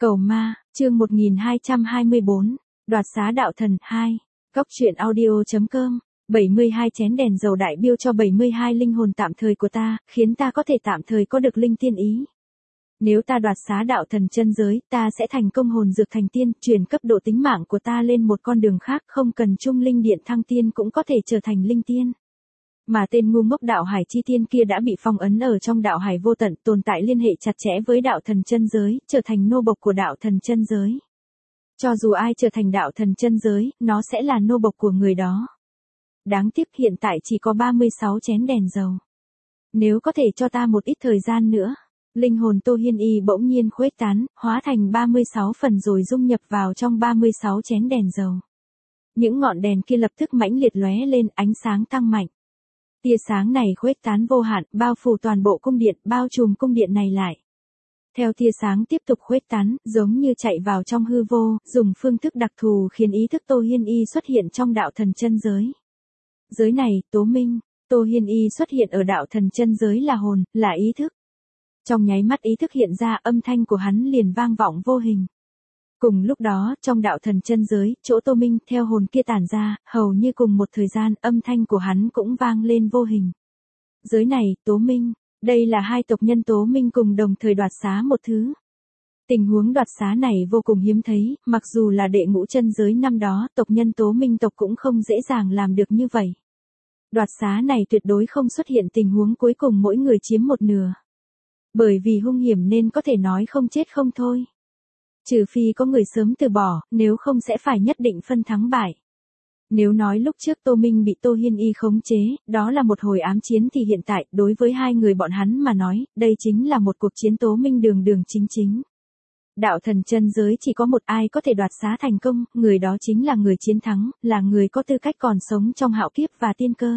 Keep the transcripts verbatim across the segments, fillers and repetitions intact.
Cầu ma, chương một nghìn hai trăm hai mươi bốn, đoạt xá đạo thần hai, góc truyện audio.com, bảy mươi hai chén đèn dầu đại biêu cho bảy mươi hai linh hồn tạm thời của ta, khiến ta có thể tạm thời có được linh tiên ý. Nếu ta đoạt xá đạo thần chân giới, ta sẽ thành công hồn dược thành tiên, chuyển cấp độ tính mạng của ta lên một con đường khác, không cần trung linh điện thăng tiên cũng có thể trở thành linh tiên. Mà tên ngu ngốc đạo hải chi tiên kia đã bị phong ấn ở trong đạo hải vô tận, tồn tại liên hệ chặt chẽ với đạo thần chân giới, trở thành nô bộc của đạo thần chân giới. Cho dù ai trở thành đạo thần chân giới, nó sẽ là nô bộc của người đó. Đáng tiếc hiện tại chỉ có ba mươi sáu chén đèn dầu. Nếu có thể cho ta một ít thời gian nữa. Linh hồn Tô Hiên Y bỗng nhiên khuếch tán, hóa thành ba mươi sáu phần rồi dung nhập vào trong ba mươi sáu chén đèn dầu. Những ngọn đèn kia lập tức mãnh liệt lóe lên, ánh sáng tăng mạnh. Tia sáng này khuếch tán vô hạn, bao phủ toàn bộ cung điện, bao trùm cung điện này lại. Theo tia sáng tiếp tục khuếch tán, giống như chạy vào trong hư vô, dùng phương thức đặc thù khiến ý thức Tô Hiên Y xuất hiện trong đạo thần chân giới. Giới này, Tố Minh, Tô Hiên Y xuất hiện ở đạo thần chân giới là hồn, là ý thức. Trong nháy mắt ý thức hiện ra, âm thanh của hắn liền vang vọng vô hình. Cùng lúc đó, trong đạo thần chân giới, chỗ Tô Minh theo hồn kia tản ra, hầu như cùng một thời gian, âm thanh của hắn cũng vang lên vô hình. Giới này, Tố Minh, đây là hai tộc nhân Tố Minh cùng đồng thời đoạt xá một thứ. Tình huống đoạt xá này vô cùng hiếm thấy, mặc dù là đệ ngũ chân giới năm đó, tộc nhân Tố Minh tộc cũng không dễ dàng làm được như vậy. Đoạt xá này tuyệt đối không xuất hiện tình huống cuối cùng mỗi người chiếm một nửa. Bởi vì hung hiểm nên có thể nói không chết không thôi. Trừ phi có người sớm từ bỏ, nếu không sẽ phải nhất định phân thắng bại. Nếu nói lúc trước Tô Minh bị Tô Hiên Y khống chế, đó là một hồi ám chiến thì hiện tại, đối với hai người bọn hắn mà nói, đây chính là một cuộc chiến Tố Minh đường đường chính chính. Đạo thần chân giới chỉ có một ai có thể đoạt xá thành công, người đó chính là người chiến thắng, là người có tư cách còn sống trong hạo kiếp và tiên cơ.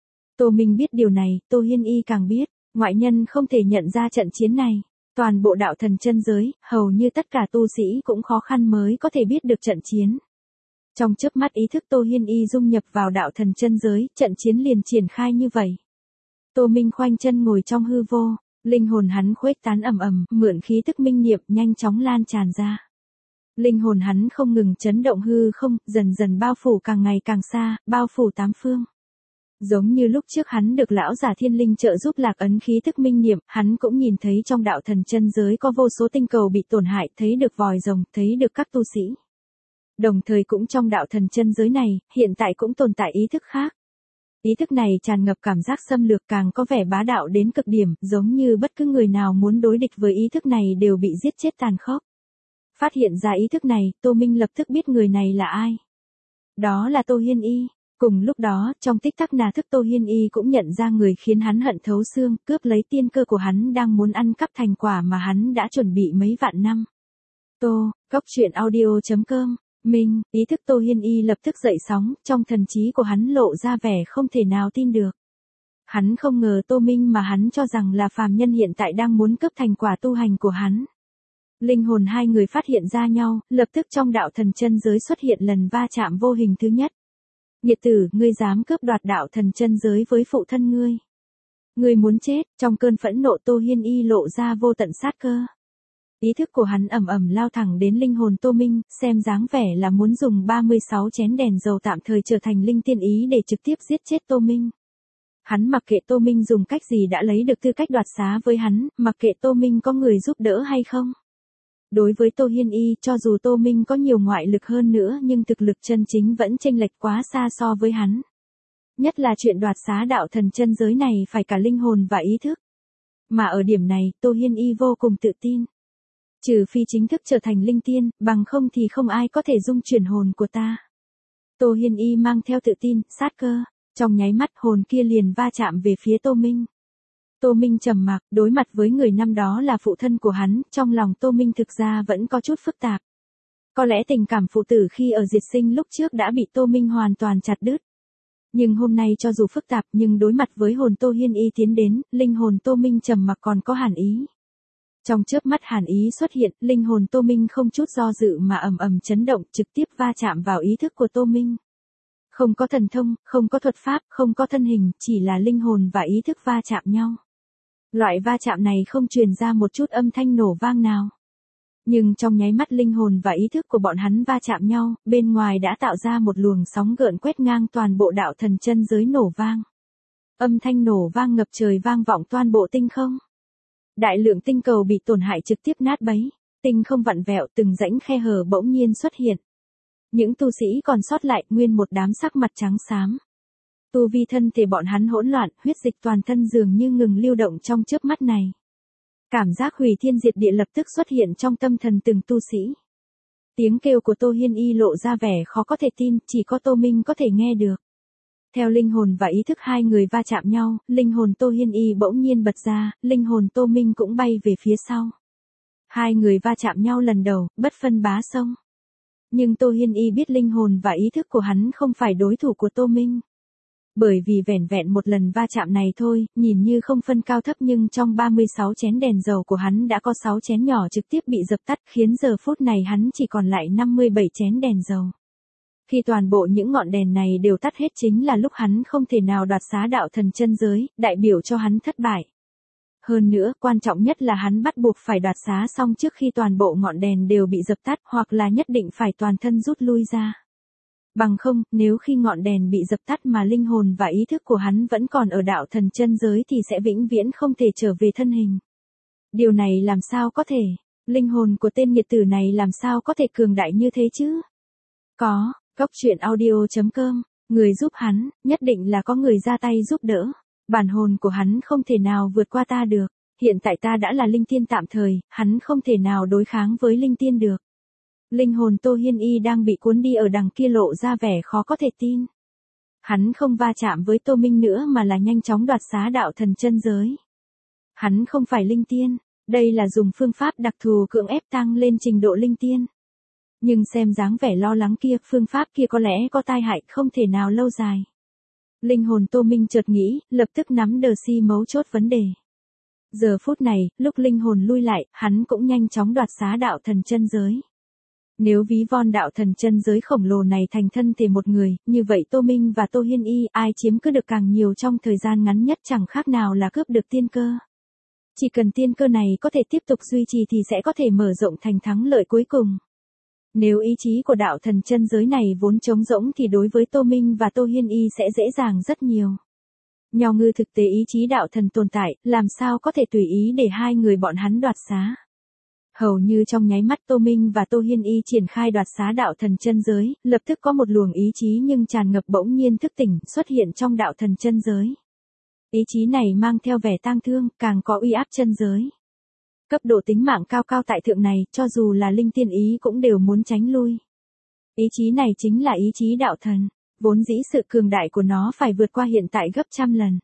Tô Minh biết điều này, Tô Hiên Y càng biết, ngoại nhân không thể nhận ra trận chiến này. Toàn bộ đạo thần chân giới, hầu như tất cả tu sĩ cũng khó khăn mới có thể biết được trận chiến. Trong chớp mắt ý thức Tô Hiên Y dung nhập vào đạo thần chân giới, trận chiến liền triển khai như vậy. Tô Minh khoanh chân ngồi trong hư vô, linh hồn hắn khuếch tán ầm ầm, mượn khí tức minh niệm nhanh chóng lan tràn ra. Linh hồn hắn không ngừng chấn động hư không, dần dần bao phủ càng ngày càng xa, bao phủ tám phương. Giống như lúc trước hắn được lão giả thiên linh trợ giúp lạc ấn khí thức minh niệm, hắn cũng nhìn thấy trong đạo thần chân giới có vô số tinh cầu bị tổn hại, thấy được vòi rồng, thấy được các tu sĩ. Đồng thời cũng trong đạo thần chân giới này, hiện tại cũng tồn tại ý thức khác. Ý thức này tràn ngập cảm giác xâm lược, càng có vẻ bá đạo đến cực điểm, giống như bất cứ người nào muốn đối địch với ý thức này đều bị giết chết tàn khốc. Phát hiện ra ý thức này, Tô Minh lập tức biết người này là ai. Đó là Tô Hiên Y. Cùng lúc đó, trong tích tắc nà thức Tô Hiên Y cũng nhận ra người khiến hắn hận thấu xương, cướp lấy tiên cơ của hắn đang muốn ăn cắp thành quả mà hắn đã chuẩn bị mấy vạn năm. Tô, góc truyện audio.com, Minh, ý thức Tô Hiên Y lập tức dậy sóng, trong thần trí của hắn lộ ra vẻ không thể nào tin được. Hắn không ngờ Tô Minh mà hắn cho rằng là phàm nhân hiện tại đang muốn cướp thành quả tu hành của hắn. Linh hồn hai người phát hiện ra nhau, lập tức trong đạo thần chân giới xuất hiện lần va chạm vô hình thứ nhất. Nghiệt tử, ngươi dám cướp đoạt đạo thần chân giới với phụ thân ngươi. Ngươi muốn chết, trong cơn phẫn nộ Tô Hiên Y lộ ra vô tận sát cơ. Ý thức của hắn ầm ầm lao thẳng đến linh hồn Tô Minh, xem dáng vẻ là muốn dùng ba mươi sáu chén đèn dầu tạm thời trở thành linh tiên ý để trực tiếp giết chết Tô Minh. Hắn mặc kệ Tô Minh dùng cách gì đã lấy được tư cách đoạt xá với hắn, mặc kệ Tô Minh có người giúp đỡ hay không. Đối với Tô Hiên Y, cho dù Tô Minh có nhiều ngoại lực hơn nữa nhưng thực lực chân chính vẫn chênh lệch quá xa so với hắn. Nhất là chuyện đoạt xá đạo thần chân giới này phải cả linh hồn và ý thức. Mà ở điểm này, Tô Hiên Y vô cùng tự tin. Trừ phi chính thức trở thành linh tiên, bằng không thì không ai có thể dung chuyển hồn của ta. Tô Hiên Y mang theo tự tin, sát cơ, trong nháy mắt hồn kia liền va chạm về phía Tô Minh. Tô Minh trầm mặc, đối mặt với người năm đó là phụ thân của hắn, trong lòng Tô Minh thực ra vẫn có chút phức tạp. Có lẽ tình cảm phụ tử khi ở diệt sinh lúc trước đã bị Tô Minh hoàn toàn chặt đứt. Nhưng hôm nay cho dù phức tạp nhưng đối mặt với hồn Tô Hiên Y tiến đến, linh hồn Tô Minh trầm mặc còn có hàn ý. Trong chớp mắt hàn ý xuất hiện, linh hồn Tô Minh không chút do dự mà ầm ầm chấn động, trực tiếp va chạm vào ý thức của Tô Minh. Không có thần thông, không có thuật pháp, không có thân hình, chỉ là linh hồn và ý thức va chạm nhau. Loại va chạm này không truyền ra một chút âm thanh nổ vang nào. Nhưng trong nháy mắt linh hồn và ý thức của bọn hắn va chạm nhau, bên ngoài đã tạo ra một luồng sóng gợn quét ngang toàn bộ đạo thần chân giới nổ vang. Âm thanh nổ vang ngập trời vang vọng toàn bộ tinh không. Đại lượng tinh cầu bị tổn hại trực tiếp nát bấy, tinh không vặn vẹo, từng rãnh khe hở bỗng nhiên xuất hiện. Những tu sĩ còn sót lại nguyên một đám sắc mặt trắng xám. Tu vi thân thể bọn hắn hỗn loạn, huyết dịch toàn thân dường như ngừng lưu động trong chớp mắt này. Cảm giác hủy thiên diệt địa lập tức xuất hiện trong tâm thần từng tu sĩ. Tiếng kêu của Tô Hiên Y lộ ra vẻ khó có thể tin, chỉ có Tô Minh có thể nghe được. Theo linh hồn và ý thức hai người va chạm nhau, linh hồn Tô Hiên Y bỗng nhiên bật ra, linh hồn Tô Minh cũng bay về phía sau. Hai người va chạm nhau lần đầu, bất phân bá sông. Nhưng Tô Hiên Y biết linh hồn và ý thức của hắn không phải đối thủ của Tô Minh. Bởi vì vẻn vẹn một lần va chạm này thôi, nhìn như không phân cao thấp nhưng trong ba mươi sáu chén đèn dầu của hắn đã có sáu chén nhỏ trực tiếp bị dập tắt, khiến giờ phút này hắn chỉ còn lại năm mươi bảy chén đèn dầu. Khi toàn bộ những ngọn đèn này đều tắt hết chính là lúc hắn không thể nào đoạt xá đạo thần chân giới, đại biểu cho hắn thất bại. Hơn nữa, quan trọng nhất là hắn bắt buộc phải đoạt xá xong trước khi toàn bộ ngọn đèn đều bị dập tắt, hoặc là nhất định phải toàn thân rút lui ra. Bằng không, nếu khi ngọn đèn bị dập tắt mà linh hồn và ý thức của hắn vẫn còn ở đạo thần chân giới thì sẽ vĩnh viễn không thể trở về thân hình. Điều này làm sao có thể? Linh hồn của tên nghiệt tử này làm sao có thể cường đại như thế chứ? Có, Góc truyện audio chấm com, người giúp hắn, nhất định là có người ra tay giúp đỡ. Bản hồn của hắn không thể nào vượt qua ta được. Hiện tại ta đã là linh tiên tạm thời, hắn không thể nào đối kháng với linh tiên được. Linh hồn Tô Hiên Y đang bị cuốn đi ở đằng kia lộ ra vẻ khó có thể tin. Hắn không va chạm với Tô Minh nữa mà là nhanh chóng đoạt xá đạo thần chân giới. Hắn không phải linh tiên, đây là dùng phương pháp đặc thù cưỡng ép tăng lên trình độ linh tiên. Nhưng xem dáng vẻ lo lắng kia, phương pháp kia có lẽ có tai hại không thể nào lâu dài. Linh hồn Tô Minh chợt nghĩ, lập tức nắm đờ si mấu chốt vấn đề. Giờ phút này, lúc linh hồn lui lại, hắn cũng nhanh chóng đoạt xá đạo thần chân giới. Nếu ví von đạo thần chân giới khổng lồ này thành thân thể một người, như vậy Tô Minh và Tô Hiên Y ai chiếm cứ được càng nhiều trong thời gian ngắn nhất chẳng khác nào là cướp được tiên cơ. Chỉ cần tiên cơ này có thể tiếp tục duy trì thì sẽ có thể mở rộng thành thắng lợi cuối cùng. Nếu ý chí của đạo thần chân giới này vốn trống rỗng thì đối với Tô Minh và Tô Hiên Y sẽ dễ dàng rất nhiều. Nho ngư thực tế ý chí đạo thần tồn tại, làm sao có thể tùy ý để hai người bọn hắn đoạt xá. Hầu như trong nháy mắt Tô Minh và Tô Hiên Y triển khai đoạt xá đạo thần chân giới, lập tức có một luồng ý chí nhưng tràn ngập bỗng nhiên thức tỉnh xuất hiện trong đạo thần chân giới. Ý chí này mang theo vẻ tang thương, càng có uy áp chân giới. Cấp độ tính mạng cao cao tại thượng này, cho dù là linh tiên ý cũng đều muốn tránh lui. Ý chí này chính là ý chí đạo thần, vốn dĩ sự cường đại của nó phải vượt qua hiện tại gấp trăm lần.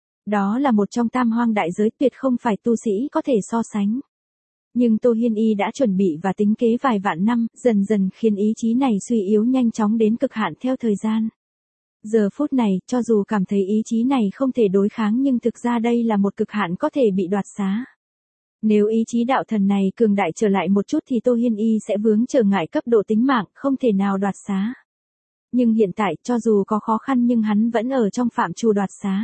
Đó là một trong tam hoang đại giới tuyệt không phải tu sĩ có thể so sánh. Nhưng Tô Hiên Y đã chuẩn bị và tính kế vài vạn năm, dần dần khiến ý chí này suy yếu nhanh chóng đến cực hạn theo thời gian. Giờ phút này, cho dù cảm thấy ý chí này không thể đối kháng nhưng thực ra đây là một cực hạn có thể bị đoạt xá. Nếu ý chí đạo thần này cường đại trở lại một chút thì Tô Hiên Y sẽ vướng trở ngại cấp độ tính mạng, không thể nào đoạt xá. Nhưng hiện tại, cho dù có khó khăn nhưng hắn vẫn ở trong phạm trù đoạt xá.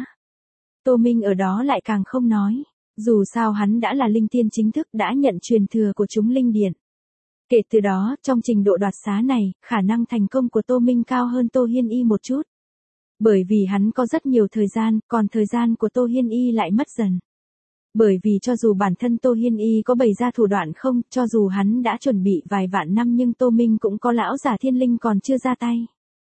Tô Minh ở đó lại càng không nói. Dù sao hắn đã là linh tiên chính thức, đã nhận truyền thừa của chúng linh điện. Kể từ đó, trong trình độ đoạt xá này, khả năng thành công của Tô Minh cao hơn Tô Hiên Y một chút. Bởi vì hắn có rất nhiều thời gian, còn thời gian của Tô Hiên Y lại mất dần. Bởi vì cho dù bản thân Tô Hiên Y có bày ra thủ đoạn không, cho dù hắn đã chuẩn bị vài vạn năm nhưng Tô Minh cũng có lão giả thiên linh còn chưa ra tay.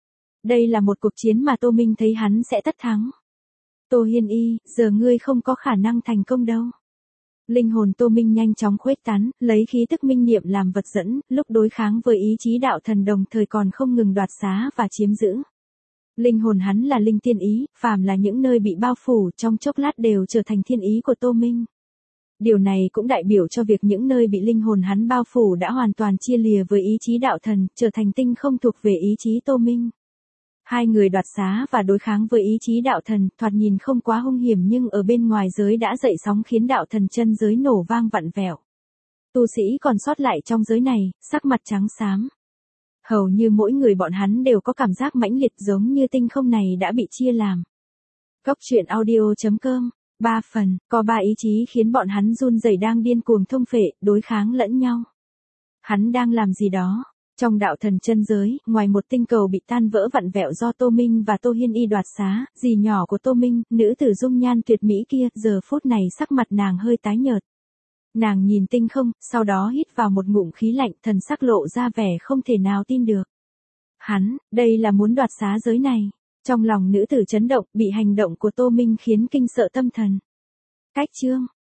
Đây là một cuộc chiến mà Tô Minh thấy hắn sẽ tất thắng. Tô Hiên Y, giờ ngươi không có khả năng thành công đâu. Linh hồn Tô Minh nhanh chóng khuếch tán, lấy khí tức minh niệm làm vật dẫn, lúc đối kháng với ý chí đạo thần đồng thời còn không ngừng đoạt xá và chiếm giữ. Linh hồn hắn là linh tiên ý, phàm là những nơi bị bao phủ trong chốc lát đều trở thành thiên ý của Tô Minh. Điều này cũng đại biểu cho việc những nơi bị linh hồn hắn bao phủ đã hoàn toàn chia lìa với ý chí đạo thần, trở thành tinh không thuộc về ý chí Tô Minh. Hai người đoạt xá và đối kháng với ý chí đạo thần, thoạt nhìn không quá hung hiểm nhưng ở bên ngoài giới đã dậy sóng khiến đạo thần chân giới nổ vang vặn vẹo. Tu sĩ còn sót lại trong giới này, sắc mặt trắng xám. Hầu như mỗi người bọn hắn đều có cảm giác mãnh liệt giống như tinh không này đã bị chia làm. Góc truyện audio chấm com, ba phần, có ba ý chí khiến bọn hắn run rẩy đang điên cuồng thông phệ, đối kháng lẫn nhau. Hắn đang làm gì đó? Trong đạo thần chân giới, ngoài một tinh cầu bị tan vỡ vặn vẹo do Tô Minh và Tô Hiên Y đoạt xá, dì nhỏ của Tô Minh, nữ tử dung nhan tuyệt mỹ kia, giờ phút này sắc mặt nàng hơi tái nhợt. Nàng nhìn tinh không, sau đó hít vào một ngụm khí lạnh, thần sắc lộ ra vẻ không thể nào tin được. Hắn, đây là muốn đoạt xá giới này. Trong lòng nữ tử chấn động, bị hành động của Tô Minh khiến kinh sợ tâm thần. Cách chương